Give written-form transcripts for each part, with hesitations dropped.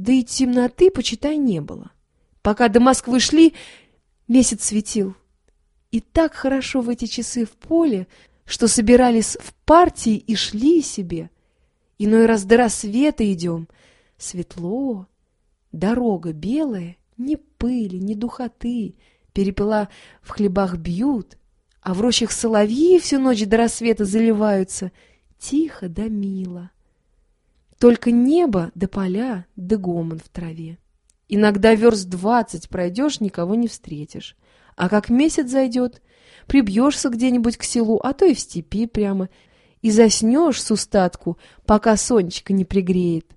Да и темноты, почитай, не было. Пока до Москвы шли, месяц светил. И так хорошо в эти часы в поле, что собирались в партии и шли себе. Иной раз до рассвета идем. Светло, дорога белая, ни пыли, ни духоты. Перепела в хлебах бьют, а в рощах соловьи всю ночь до рассвета заливаются. Тихо да мило. Только небо да поля да гомон в траве. Иногда верст 20 пройдешь, никого не встретишь. А как месяц зайдет, прибьешься где-нибудь к селу, а то и в степи прямо, и заснешь с устатку, пока сонечко не пригреет.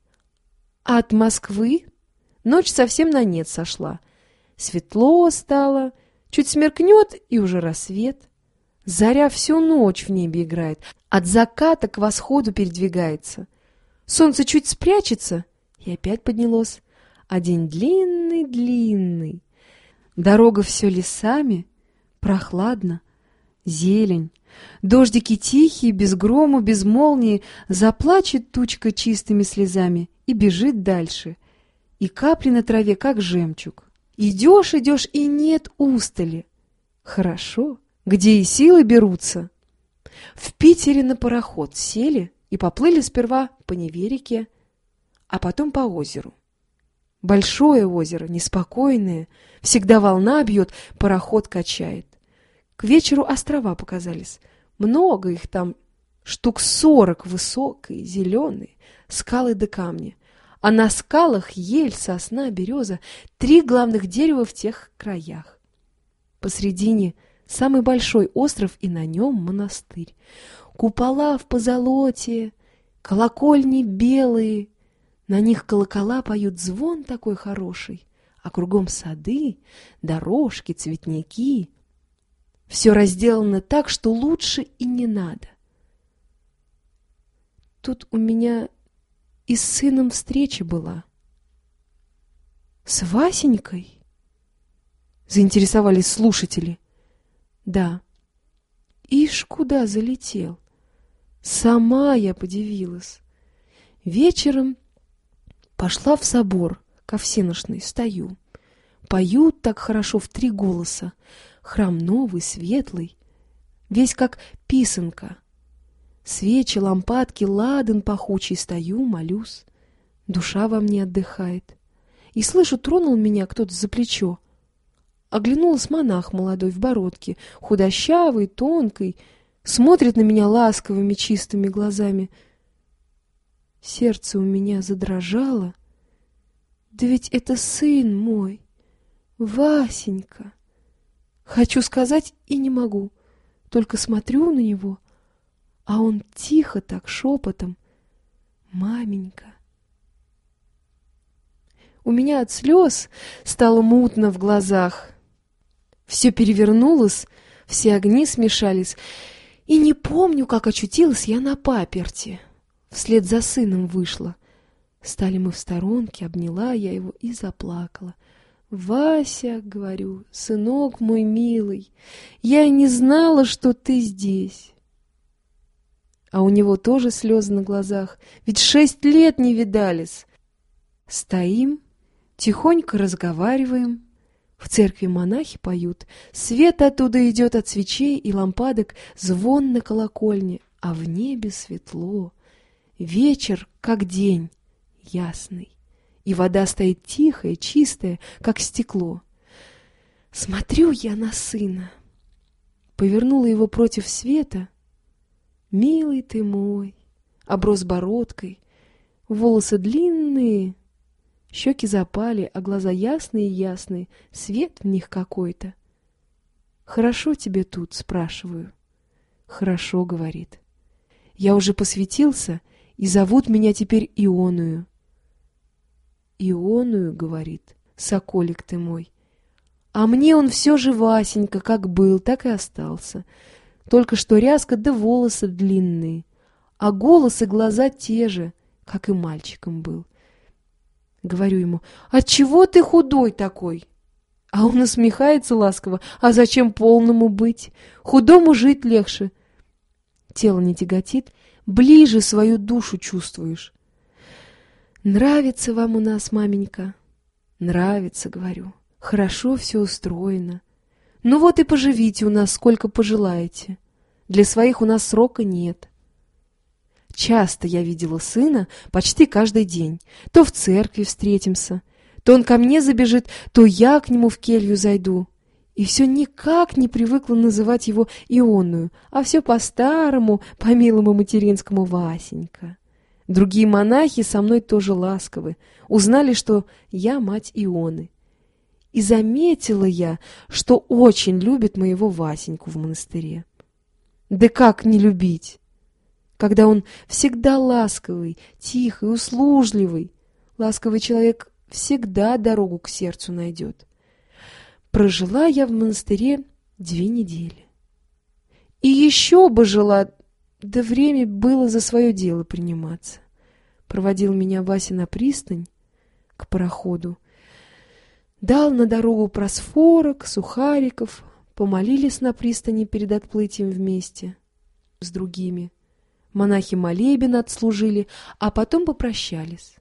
А от Москвы ночь совсем на нет сошла. Светло стало, чуть смеркнет, и уже рассвет. Заря всю ночь в небе играет, от заката к восходу передвигается. Солнце чуть спрячется, и опять поднялось, а день длинный-длинный. Дорога все лесами, прохладно, зелень. Дождики тихие, без грома, без молнии, заплачет тучка чистыми слезами и бежит дальше. И капли на траве, как жемчуг. Идешь, идешь, и нет устали. Хорошо, где и силы берутся. В Питере на пароход сели и поплыли сперва по Неве-реке, а потом по озеру. Большое озеро, неспокойное, всегда волна бьет, пароход качает. К вечеру острова показались. Много их там, штук 40, высокие, зеленые, скалы да камни. А на скалах ель, сосна, береза, 3 главных дерева в тех краях. Посредине самый большой остров, и на нем монастырь. Купола в позолоте, колокольни белые. На них колокола поют звон такой хороший, а кругом сады, дорожки, цветники. Все разделано так, что лучше и не надо. Тут у меня и с сыном встреча была. С Васенькой? Заинтересовались слушатели. Да. Ишь, куда залетел? Сама я подивилась. Вечером пошла в собор, ко всеношной, стою. Поют так хорошо в 3 голоса. Храм новый, светлый, весь как писанка. Свечи, лампадки, ладан пахучий, стою, молюсь. Душа во мне отдыхает. И слышу, тронул меня кто-то за плечо. Оглянулась монах молодой в бородке, худощавый, тонкий, смотрит на меня ласковыми чистыми глазами. Сердце у меня задрожало. Да ведь это сын мой, Васенька. Хочу сказать и не могу, только смотрю на него, а он тихо так шепотом: «Маменька». У меня от слез стало мутно в глазах. Все перевернулось, все огни смешались, и не помню, как очутилась я на паперти. Вслед за сыном вышла. Стали мы в сторонке, обняла я его и заплакала. «Вася, — говорю, — сынок мой милый, я и не знала, что ты здесь». А у него тоже слезы на глазах, ведь 6 лет не видались. Стоим, тихонько разговариваем. В церкви монахи поют, свет оттуда идет от свечей и лампадок, звон на колокольне, а в небе светло. Вечер, как день, ясный. И вода стоит тихая, чистая, как стекло. Смотрю я на сына. Повернула его против света. Милый ты мой, оброс бородкой, волосы длинные, щеки запали, а глаза ясные-ясные, свет в них какой-то. «Хорошо тебе тут?» — спрашиваю. «Хорошо», — говорит. «Я уже посвятился, и зовут меня теперь Ионою». «Ионою?» — говорит, «соколик ты мой». А мне он все же Васенька, как был, так и остался. Только что ряска да волосы длинные, а голос и глаза те же, как и мальчиком был. Говорю ему: «Отчего ты худой такой?» А он усмехается ласково: «А зачем полному быть? Худому жить легче. Тело не тяготит, ближе свою душу чувствуешь». Нравится вам у нас, маменька? Нравится, говорю. Хорошо все устроено. Ну вот и поживите у нас, сколько пожелаете. Для своих у нас срока нет. Часто я видела сына, почти каждый день. То в церкви встретимся, то он ко мне забежит, то я к нему в келью зайду. И все никак не привыкла называть его Ионную, а все по-старому, по-милому материнскому Васенька. Другие монахи со мной тоже ласковы, узнали, что я мать Ионы. И заметила я, что очень любит моего Васеньку в монастыре. Да как не любить, когда он всегда ласковый, тихий, услужливый. Ласковый человек всегда дорогу к сердцу найдет. Прожила я в монастыре 2 недели. И еще бы жила, да время было за свое дело приниматься. Проводил меня Вася на пристань к пароходу, дал на дорогу просфорок, сухариков, помолились на пристани перед отплытием вместе с другими. Монахи молебен отслужили, а потом попрощались.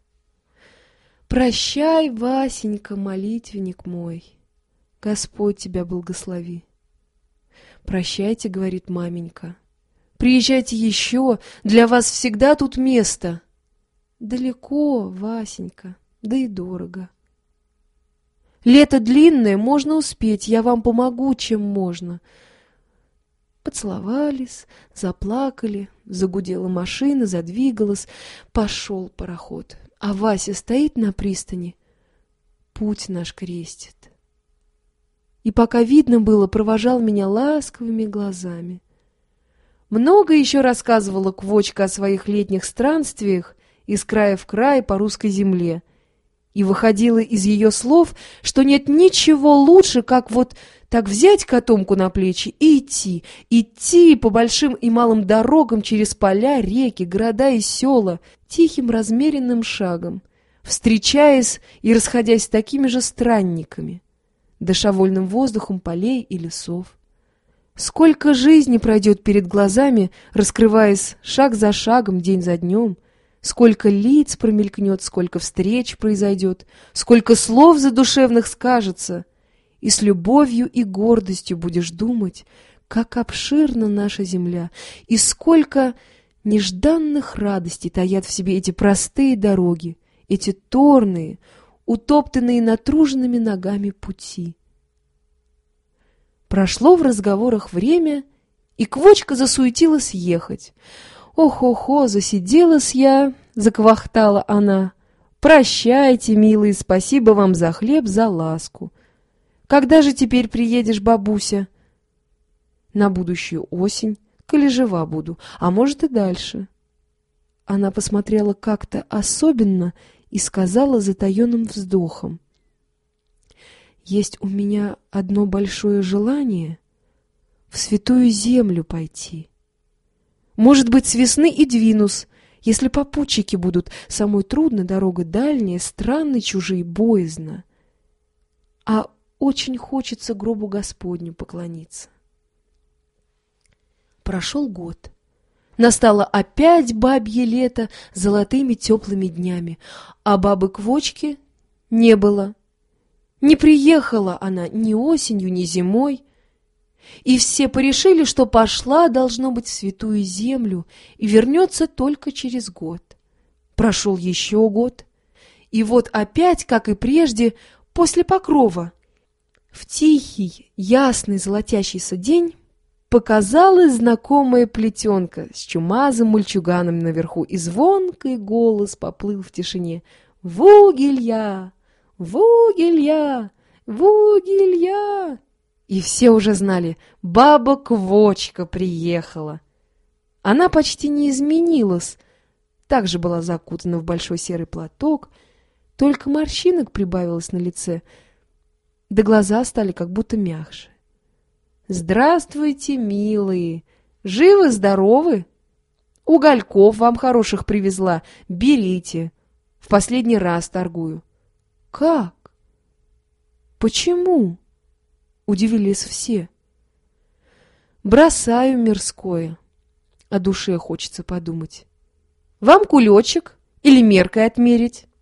«Прощай, Васенька, молитвенник мой, Господь тебя благослови». «Прощайте, — говорит маменька, — приезжайте еще, для вас всегда тут место». «Далеко, Васенька, да и дорого». «Лето длинное, можно успеть, я вам помогу, чем можно». Поцеловались, заплакали, загудела машина, задвигалась, пошел пароход. А Вася стоит на пристани, путь наш крестит. И пока видно было, провожал меня ласковыми глазами. Много еще рассказывала Квочка о своих летних странствиях из края в край по русской земле. И выходило из ее слов, что нет ничего лучше, как вот так взять котомку на плечи и идти по большим и малым дорогам через поля, реки, города и села тихим размеренным шагом, встречаясь и расходясь с такими же странниками, дыша вольным воздухом полей и лесов. Сколько жизни пройдет перед глазами, раскрываясь шаг за шагом, день за днем, сколько лиц промелькнет, сколько встреч произойдет, сколько слов задушевных скажется, и с любовью и гордостью будешь думать, как обширна наша земля, и сколько нежданных радостей таят в себе эти простые дороги, эти торные, утоптанные натруженными ногами пути. Прошло в разговорах время, и Квочка засуетилась ехать. «Ох-охо, засиделась я», — заквахтала она. «Прощайте, милые, спасибо вам за хлеб, за ласку. Когда же теперь приедешь, бабуся?» «На будущую осень, коли жива буду, а может и дальше». Она посмотрела как-то особенно и сказала затаенным вздохом: «Есть у меня одно большое желание в святую землю пойти. Может быть, с весны и двинусь, если попутчики будут. Самой трудно, дорога дальняя, странные, чужие, боязно. А очень хочется гробу Господню поклониться». Прошел год. Настало опять бабье лето с золотыми теплыми днями, а бабы Квочки не было. Не приехала она ни осенью, ни зимой. И все порешили, что пошла, должно быть, в святую землю и вернется только через год. Прошел еще год, и вот опять, как и прежде, после покрова, в тихий, ясный, золотящийся день показалась знакомая плетенка с чумазым мальчуганом наверху, и звонкий голос поплыл в тишине: «Вугелья! Вугелья! Вугелья!» И все уже знали, баба Квочка приехала. Она почти не изменилась, также была закутана в большой серый платок, только морщинок прибавилось на лице, да глаза стали как будто мягче. «Здравствуйте, милые! Живы-здоровы? Угольков вам хороших привезла, берите, в последний раз торгую». «Как? Почему?» — удивились все. «Бросаю мирское, о душе хочется подумать. Вам кулечек или меркой отмерить?»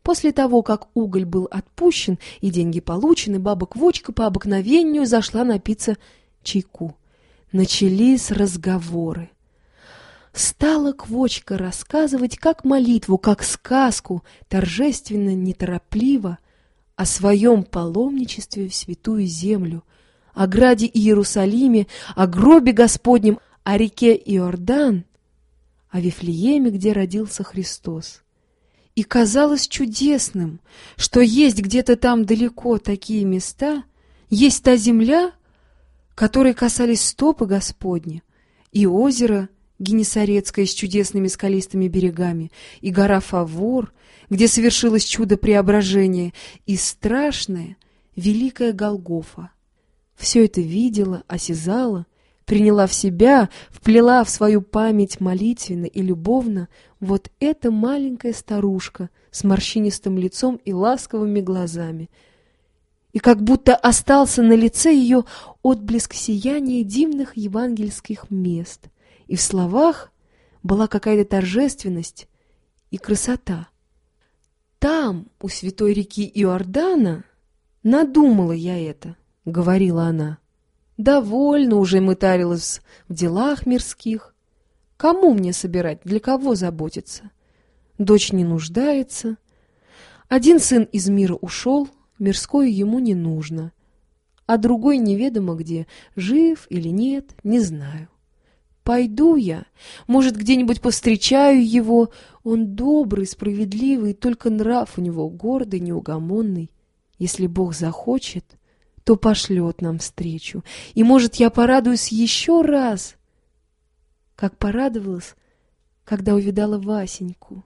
После того, как уголь был отпущен и деньги получены, баба Квочка по обыкновению зашла напиться чайку. Начались разговоры. Стала Квочка рассказывать как молитву, как сказку, торжественно, неторопливо, о своем паломничестве в Святую Землю, о граде Иерусалиме, о гробе Господнем, о реке Иордан, о Вифлееме, где родился Христос. И казалось чудесным, что есть где-то там далеко такие места, есть та земля, которой касались стопы Господни, и озеро Генесарецкое с чудесными скалистыми берегами, и гора Фавор, где совершилось чудо преображения, и страшная великая Голгофа. Все это видела, осязала, приняла в себя, вплела в свою память молитвенно и любовно вот эта маленькая старушка с морщинистым лицом и ласковыми глазами. И как будто остался на лице ее отблеск сияния дивных евангельских мест, и в словах была какая-то торжественность и красота. «Там, у святой реки Иордана, надумала я это», — говорила она. «Довольно уже мытарилась в делах мирских. Кому мне собирать, для кого заботиться? Дочь не нуждается. Один сын из мира ушел, мирское ему не нужно, а другой неведомо где, жив или нет, не знаю. Пойду я, может, где-нибудь повстречаю его. Он добрый, справедливый, только нрав у него гордый, неугомонный. Если Бог захочет, то пошлет нам встречу, и, может, я порадуюсь еще раз, как порадовалась, когда увидала Васеньку.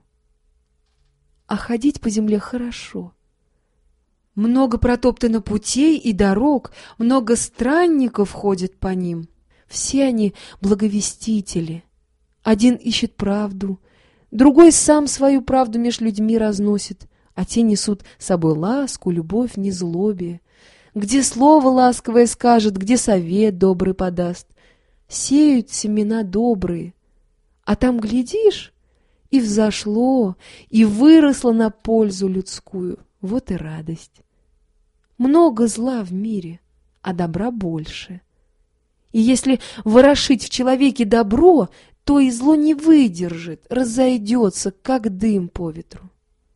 А ходить по земле хорошо. Много протоптано путей и дорог, много странников ходят по ним. Все они благовестители. Один ищет правду, другой сам свою правду меж людьми разносит, а те несут с собой ласку, любовь, незлобие. Где слово ласковое скажет, где совет добрый подаст. Сеют семена добрые, а там, глядишь, и взошло, и выросло на пользу людскую. Вот и радость. Много зла в мире, а добра больше. И если ворошить в человеке добро, то и зло не выдержит, разойдется, как дым по ветру.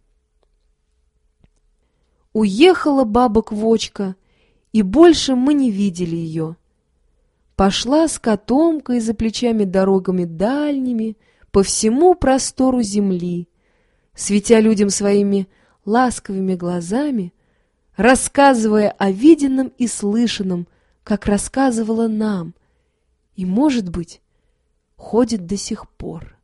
Уехала баба Квочка, и больше мы не видели ее. Пошла с котомкой за плечами дорогами дальними по всему простору земли, светя людям своими ласковыми глазами, рассказывая о виденном и слышанном, как рассказывала нам, и, может быть, ходит до сих пор.